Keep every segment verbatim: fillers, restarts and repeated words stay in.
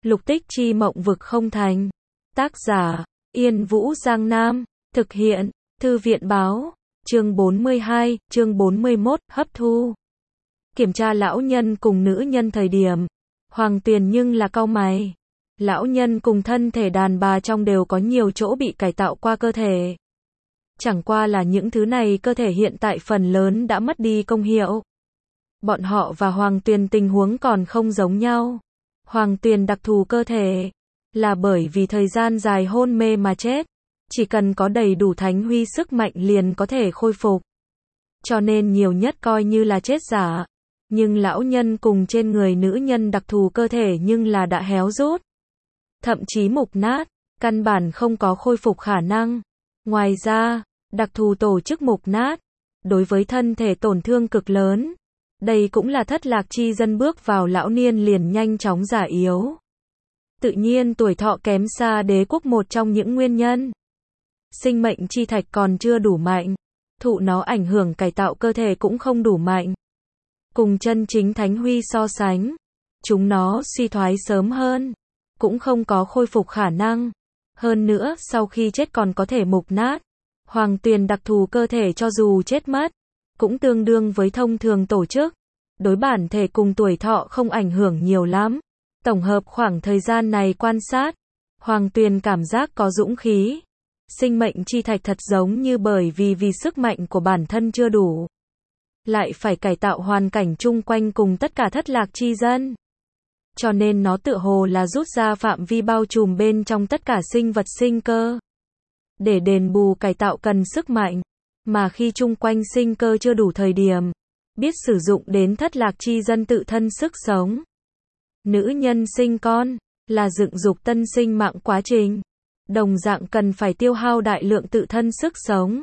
Lục tích chi mộng vực không thành. Tác giả, Yên Vũ Giang Nam. Thực hiện, Thư viện báo. Chương bốn mươi hai, chương bốn mươi mốt, hấp thu. Kiểm tra lão nhân cùng nữ nhân thời điểm. Hoàng Tuyền nhưng là cau mày. Lão nhân cùng thân thể đàn bà trong đều có nhiều chỗ bị cải tạo qua cơ thể. Chẳng qua là những thứ này cơ thể hiện tại phần lớn đã mất đi công hiệu. Bọn họ và Hoàng Tuyền tình huống còn không giống nhau. Hoàng Tuyền đặc thù cơ thể là bởi vì thời gian dài hôn mê mà chết. Chỉ cần có đầy đủ thánh huy sức mạnh liền có thể khôi phục. Cho nên nhiều nhất coi như là chết giả. Nhưng lão nhân cùng trên người nữ nhân đặc thù cơ thể nhưng là đã héo rút. Thậm chí mục nát, căn bản không có khôi phục khả năng. Ngoài ra, đặc thù tổ chức mục nát, đối với thân thể tổn thương cực lớn. Đây cũng là thất lạc chi dân bước vào lão niên liền nhanh chóng già yếu. Tự nhiên tuổi thọ kém xa đế quốc một trong những nguyên nhân. Sinh mệnh chi thạch còn chưa đủ mạnh. Thụ nó ảnh hưởng cải tạo cơ thể cũng không đủ mạnh. Cùng chân chính thánh huy so sánh, chúng nó suy thoái sớm hơn. Cũng không có khôi phục khả năng. Hơn nữa, sau khi chết còn có thể mục nát. Hoàng Tuyền đặc thù cơ thể cho dù chết mất, cũng tương đương với thông thường tổ chức. Đối bản thể cùng tuổi thọ không ảnh hưởng nhiều lắm. Tổng hợp khoảng thời gian này quan sát, Hoàng Tuyền cảm giác có dũng khí. Sinh mệnh chi thạch thật giống như bởi vì vì sức mạnh của bản thân chưa đủ. Lại phải cải tạo hoàn cảnh chung quanh cùng tất cả thất lạc chi dân. Cho nên nó tựa hồ là rút ra phạm vi bao trùm bên trong tất cả sinh vật sinh cơ. Để đền bù cải tạo cần sức mạnh. Mà khi chung quanh sinh cơ chưa đủ thời điểm, biết sử dụng đến thất lạc chi dân tự thân sức sống. Nữ nhân sinh con, là dựng dục tân sinh mạng quá trình. Đồng dạng cần phải tiêu hao đại lượng tự thân sức sống.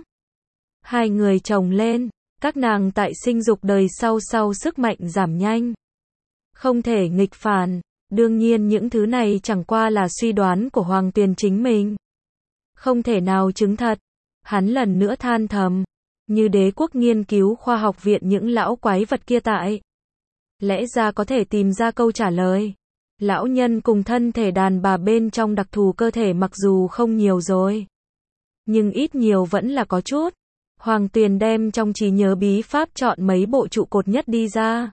Hai người chồng lên, các nàng tại sinh dục đời sau sau sức mạnh giảm nhanh. Không thể nghịch phản, đương nhiên những thứ này chẳng qua là suy đoán của Hoàng Tuyền chính mình. Không thể nào chứng thật. Hắn lần nữa than thầm, như đế quốc nghiên cứu khoa học viện những lão quái vật kia tại. Lẽ ra có thể tìm ra câu trả lời. Lão nhân cùng thân thể đàn bà bên trong đặc thù cơ thể mặc dù không nhiều rồi. Nhưng ít nhiều vẫn là có chút. Hoàng Tuyền đem trong trí nhớ bí pháp chọn mấy bộ trụ cột nhất đi ra.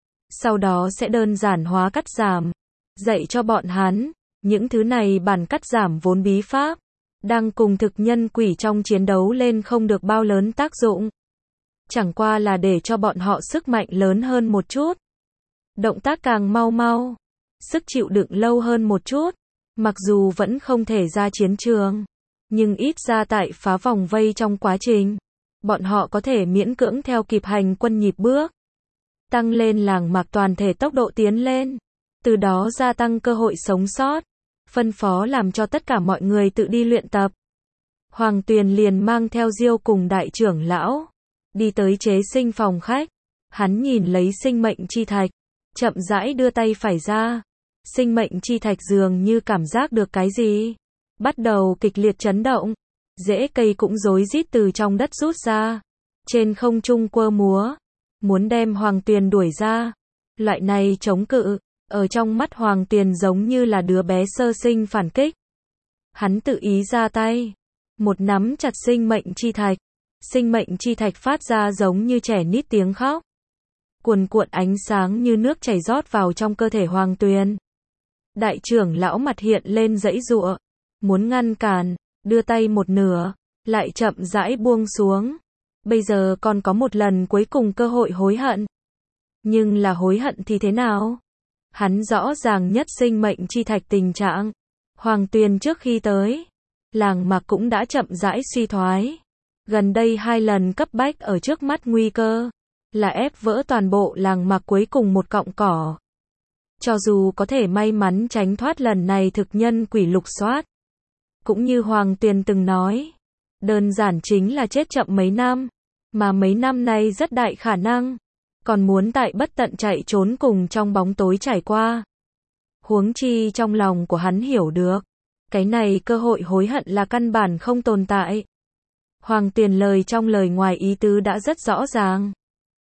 Sau đó sẽ đơn giản hóa cắt giảm. Dạy cho bọn hắn. Những thứ này bản cắt giảm vốn bí pháp. Đang cùng thực nhân quỷ trong chiến đấu lên không được bao lớn tác dụng. Chẳng qua là để cho bọn họ sức mạnh lớn hơn một chút. Động tác càng mau mau. Sức chịu đựng lâu hơn một chút. Mặc dù vẫn không thể ra chiến trường. Nhưng ít ra tại phá vòng vây trong quá trình. Bọn họ có thể miễn cưỡng theo kịp hành quân nhịp bước. Tăng lên làng mạc toàn thể tốc độ tiến lên. Từ đó gia tăng cơ hội sống sót. Phân phó làm cho tất cả mọi người tự đi luyện tập. Hoàng Tuyền liền mang theo Diêu cùng đại trưởng lão. Đi tới chế sinh phòng khách. Hắn nhìn lấy sinh mệnh chi thạch. Chậm rãi đưa tay phải ra. Sinh mệnh chi thạch dường như cảm giác được cái gì. Bắt đầu kịch liệt chấn động. Rễ cây cũng rối rít từ trong đất rút ra. Trên không trung quơ múa. Muốn đem Hoàng Tuyền đuổi ra. Loại này chống cự. Ở trong mắt Hoàng Tuyền giống như là đứa bé sơ sinh phản kích. Hắn tự ý ra tay. Một nắm chặt sinh mệnh chi thạch. Sinh mệnh chi thạch phát ra giống như trẻ nít tiếng khóc. Cuồn cuộn ánh sáng như nước chảy rót vào trong cơ thể Hoàng Tuyền. Đại trưởng lão mặt hiện lên giãy giụa. Muốn ngăn cản. Đưa tay một nửa. Lại chậm rãi buông xuống. Bây giờ còn có một lần cuối cùng cơ hội hối hận. Nhưng là hối hận thì thế nào? Hắn rõ ràng nhất sinh mệnh chi thạch tình trạng. Hoàng Tuyền trước khi tới. Làng mạc cũng đã chậm rãi suy thoái. Gần đây hai lần cấp bách ở trước mắt nguy cơ. Là ép vỡ toàn bộ làng mạc cuối cùng một cọng cỏ. Cho dù có thể may mắn tránh thoát lần này thực nhân quỷ lục soát. Cũng như Hoàng Tuyền từng nói. Đơn giản chính là chết chậm mấy năm. Mà mấy năm nay rất đại khả năng. Còn muốn tại bất tận chạy trốn cùng trong bóng tối trải qua. Huống chi trong lòng của hắn hiểu được. Cái này cơ hội hối hận là căn bản không tồn tại. Hoàng Tuyền lời trong lời ngoài ý tứ đã rất rõ ràng.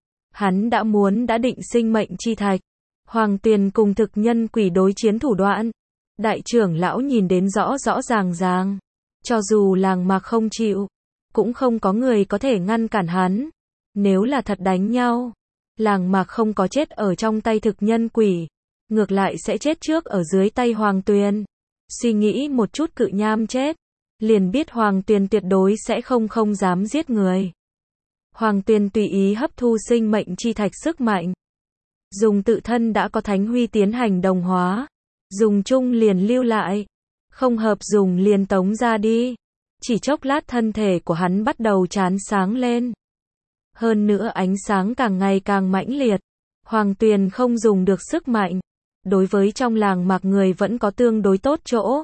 Hắn đã muốn đã định sinh mệnh chi thạch. Hoàng Tuyền cùng thực nhân quỷ đối chiến thủ đoạn. Đại trưởng lão nhìn đến rõ rõ ràng ràng. Cho dù làng mạc không chịu, cũng không có người có thể ngăn cản hắn. Nếu là thật đánh nhau, làng mạc không có chết ở trong tay thực nhân quỷ, ngược lại sẽ chết trước ở dưới tay Hoàng Tuyền. Suy nghĩ một chút cự nham chết, liền biết Hoàng Tuyền tuyệt đối sẽ không không dám giết người. Hoàng Tuyền tùy ý hấp thu sinh mệnh chi thạch sức mạnh, dùng tự thân đã có thánh huy tiến hành đồng hóa, dùng chung liền lưu lại, không hợp dùng liền tống ra đi. Chỉ chốc lát thân thể của hắn bắt đầu chán sáng lên. Hơn nữa ánh sáng càng ngày càng mãnh liệt. Hoàng Tuyền không dùng được sức mạnh. Đối với trong làng mạc người vẫn có tương đối tốt chỗ.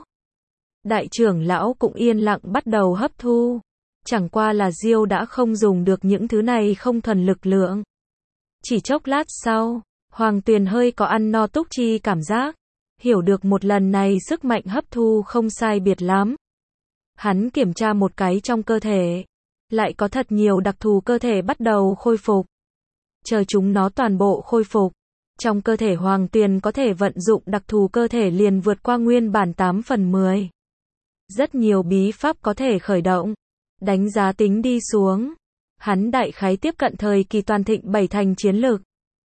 Đại trưởng lão cũng yên lặng bắt đầu hấp thu. Chẳng qua là Diêu đã không dùng được những thứ này không thuần lực lượng. Chỉ chốc lát sau, Hoàng Tuyền hơi có ăn no túc chi cảm giác. Hiểu được một lần này sức mạnh hấp thu không sai biệt lắm. Hắn kiểm tra một cái trong cơ thể. Lại có thật nhiều đặc thù cơ thể bắt đầu khôi phục. Chờ chúng nó toàn bộ khôi phục. Trong cơ thể Hoàng Tuyền có thể vận dụng đặc thù cơ thể liền vượt qua nguyên bản tám phần mười. Rất nhiều bí pháp có thể khởi động. Đánh giá tính đi xuống. Hắn đại khái tiếp cận thời kỳ toàn thịnh bảy thành chiến lực.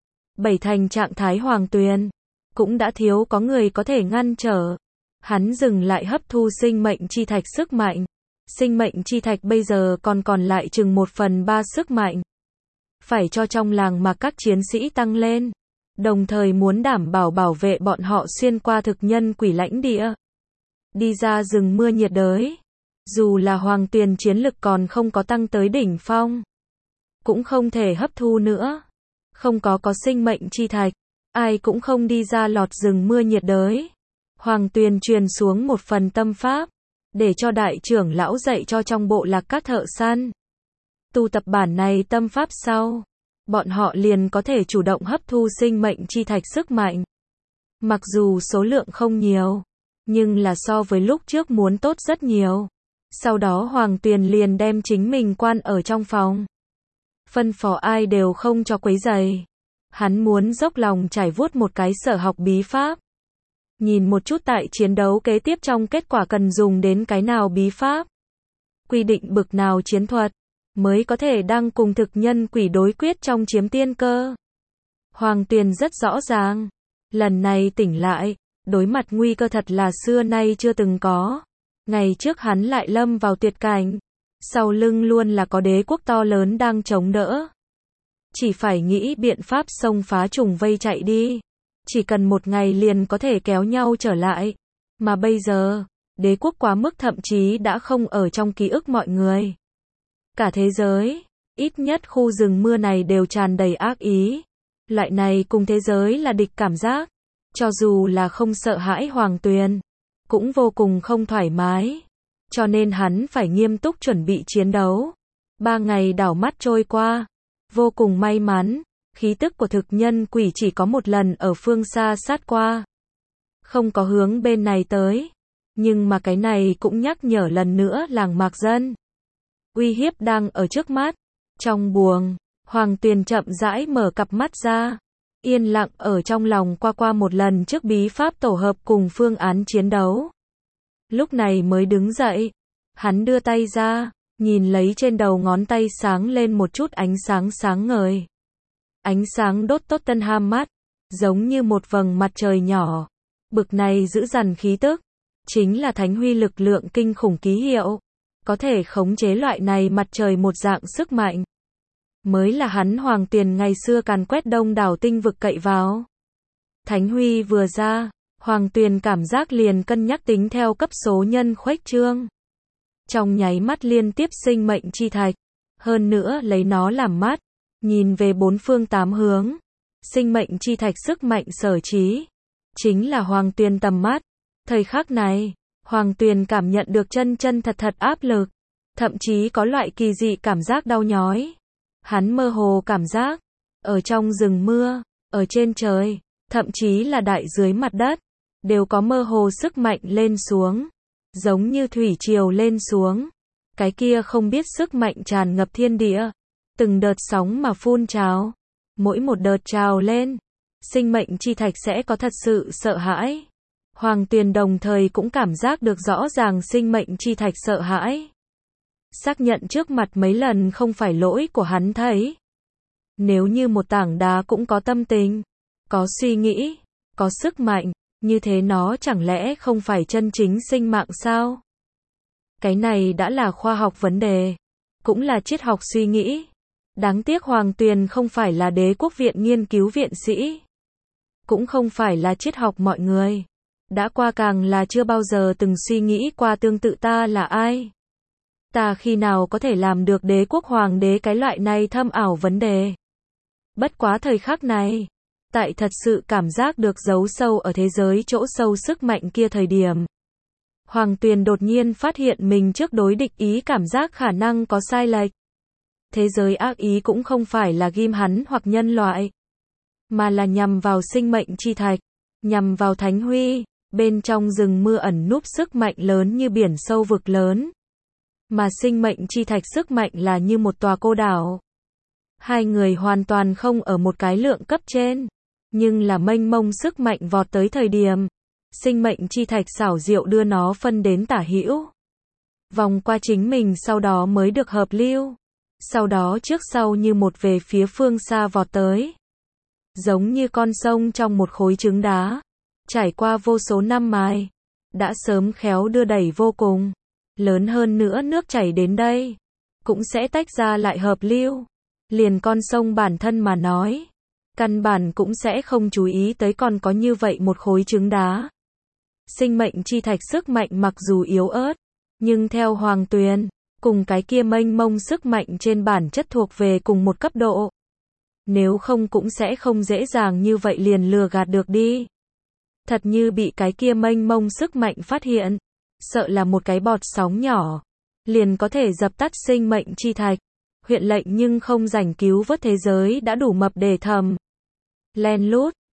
Bảy thành trạng thái Hoàng Tuyền. Cũng đã thiếu có người có thể ngăn trở. Hắn dừng lại hấp thu sinh mệnh chi thạch sức mạnh. Sinh mệnh chi thạch bây giờ còn còn lại chừng một phần ba sức mạnh. Phải cho trong làng mà các chiến sĩ tăng lên. Đồng thời muốn đảm bảo bảo vệ bọn họ xuyên qua thực nhân quỷ lãnh địa. Đi ra rừng mưa nhiệt đới. Dù là Hoàng Tuyền chiến lực còn không có tăng tới đỉnh phong. Cũng không thể hấp thu nữa. Không có có sinh mệnh chi thạch. Ai cũng không đi ra lọt rừng mưa nhiệt đới. Hoàng Tuyền truyền xuống một phần tâm pháp. Để cho đại trưởng lão dạy cho trong bộ lạc các thợ săn. Tu tập bản này tâm pháp sau. Bọn họ liền có thể chủ động hấp thu sinh mệnh chi thạch sức mạnh. Mặc dù số lượng không nhiều. Nhưng là so với lúc trước muốn tốt rất nhiều. Sau đó Hoàng Tuyền liền đem chính mình quan ở trong phòng. Phân phó ai đều không cho quấy rầy. Hắn muốn dốc lòng trải vuốt một cái sở học bí pháp. Nhìn một chút tại chiến đấu kế tiếp trong kết quả cần dùng đến cái nào bí pháp. Quy định bực nào chiến thuật. Mới có thể đang cùng thực nhân quỷ đối quyết trong chiếm tiên cơ. Hoàng Tuyền rất rõ ràng. Lần này tỉnh lại. Đối mặt nguy cơ thật là xưa nay chưa từng có. Ngày trước hắn lại lâm vào tuyệt cảnh. Sau lưng luôn là có đế quốc to lớn đang chống đỡ. Chỉ phải nghĩ biện pháp xông phá trùng vây chạy đi. Chỉ cần một ngày liền có thể kéo nhau trở lại. Mà bây giờ, đế quốc quá mức thậm chí đã không ở trong ký ức mọi người. Cả thế giới, ít nhất khu rừng mưa này đều tràn đầy ác ý. Loại này cùng thế giới là địch cảm giác. Cho dù là không sợ hãi Hoàng Tuyền, cũng vô cùng không thoải mái. Cho nên hắn phải nghiêm túc chuẩn bị chiến đấu. Ba ngày đảo mắt trôi qua. Vô cùng may mắn, khí tức của thực nhân quỷ chỉ có một lần ở phương xa sát qua. Không có hướng bên này tới. Nhưng mà cái này cũng nhắc nhở lần nữa làng mạc dân. Uy hiếp đang ở trước mắt. Trong buồng, Hoàng Tuyền chậm rãi mở cặp mắt ra. Yên lặng ở trong lòng qua qua một lần trước bí pháp tổ hợp cùng phương án chiến đấu. Lúc này mới đứng dậy. Hắn đưa tay ra, nhìn lấy trên đầu ngón tay sáng lên một chút ánh sáng sáng ngời. Ánh sáng đốt tốt tân ham mắt, giống như một vầng mặt trời nhỏ. Bực này giữ dằn khí tức, chính là thánh huy lực lượng kinh khủng ký hiệu. Có thể khống chế loại này mặt trời một dạng sức mạnh. Mới là hắn Hoàng Tuyền ngày xưa càn quét đông đảo tinh vực cậy vào. Thánh huy vừa ra, Hoàng Tuyền cảm giác liền cân nhắc tính theo cấp số nhân khuếch trương. Trong nháy mắt liên tiếp sinh mệnh chi thạch. Hơn nữa lấy nó làm mắt. Nhìn về bốn phương tám hướng. Sinh mệnh chi thạch sức mạnh sở trí. Chính là Hoàng Tuyền tầm mắt. Thời khắc này, Hoàng Tuyền cảm nhận được chân chân thật thật áp lực. Thậm chí có loại kỳ dị cảm giác đau nhói. Hắn mơ hồ cảm giác. Ở trong rừng mưa, ở trên trời, thậm chí là đại dưới mặt đất. Đều có mơ hồ sức mạnh lên xuống. Giống như thủy triều lên xuống. Cái kia không biết sức mạnh tràn ngập thiên địa. Từng đợt sóng mà phun trào. Mỗi một đợt trào lên. Sinh mệnh chi thạch sẽ có thật sự sợ hãi. Hoàng Tuyền đồng thời cũng cảm giác được rõ ràng sinh mệnh chi thạch sợ hãi. Xác nhận trước mặt mấy lần không phải lỗi của hắn thấy. Nếu như một tảng đá cũng có tâm tình, có suy nghĩ, có sức mạnh, như thế nó chẳng lẽ không phải chân chính sinh mạng sao? Cái này đã là khoa học vấn đề, cũng là triết học suy nghĩ. Đáng tiếc Hoàng Tuyền không phải là Đế quốc viện nghiên cứu viện sĩ, cũng không phải là triết học mọi người. Đã qua càng là chưa bao giờ từng suy nghĩ qua tương tự ta là ai. Ta khi nào có thể làm được đế quốc hoàng đế cái loại này thâm ảo vấn đề. Bất quá thời khắc này, tại thật sự cảm giác được giấu sâu ở thế giới chỗ sâu sức mạnh kia thời điểm. Hoàng Tuyền đột nhiên phát hiện mình trước đối địch ý cảm giác khả năng có sai lệch. Thế giới ác ý cũng không phải là ghim hắn hoặc nhân loại, mà là nhằm vào sinh mệnh chi thạch, nhằm vào Thánh Huy, bên trong rừng mưa ẩn núp sức mạnh lớn như biển sâu vực lớn. Mà sinh mệnh chi thạch sức mạnh là như một tòa cô đảo. Hai người hoàn toàn không ở một cái lượng cấp trên, nhưng là mênh mông sức mạnh vọt tới thời điểm. Sinh mệnh chi thạch xảo diệu đưa nó phân đến tả hữu. Vòng qua chính mình sau đó mới được hợp lưu. Sau đó trước sau như một về phía phương xa vọt tới. Giống như con sông trong một khối trứng đá. Trải qua vô số năm mài. Đã sớm khéo đưa đẩy vô cùng. Lớn hơn nữa nước chảy đến đây. Cũng sẽ tách ra lại hợp lưu. Liền con sông bản thân mà nói. Căn bản cũng sẽ không chú ý tới còn có như vậy một khối trứng đá. Sinh mệnh chi thạch sức mạnh mặc dù yếu ớt. Nhưng theo Hoàng Tuyền, cùng cái kia mênh mông sức mạnh trên bản chất thuộc về cùng một cấp độ. Nếu không cũng sẽ không dễ dàng như vậy liền lừa gạt được đi. Thật như bị cái kia mênh mông sức mạnh phát hiện. Sợ là một cái bọt sóng nhỏ. Liền có thể dập tắt sinh mệnh chi thạch. Huyện lệnh nhưng không rảnh cứu vớt thế giới đã đủ mập để thầm. Len lút,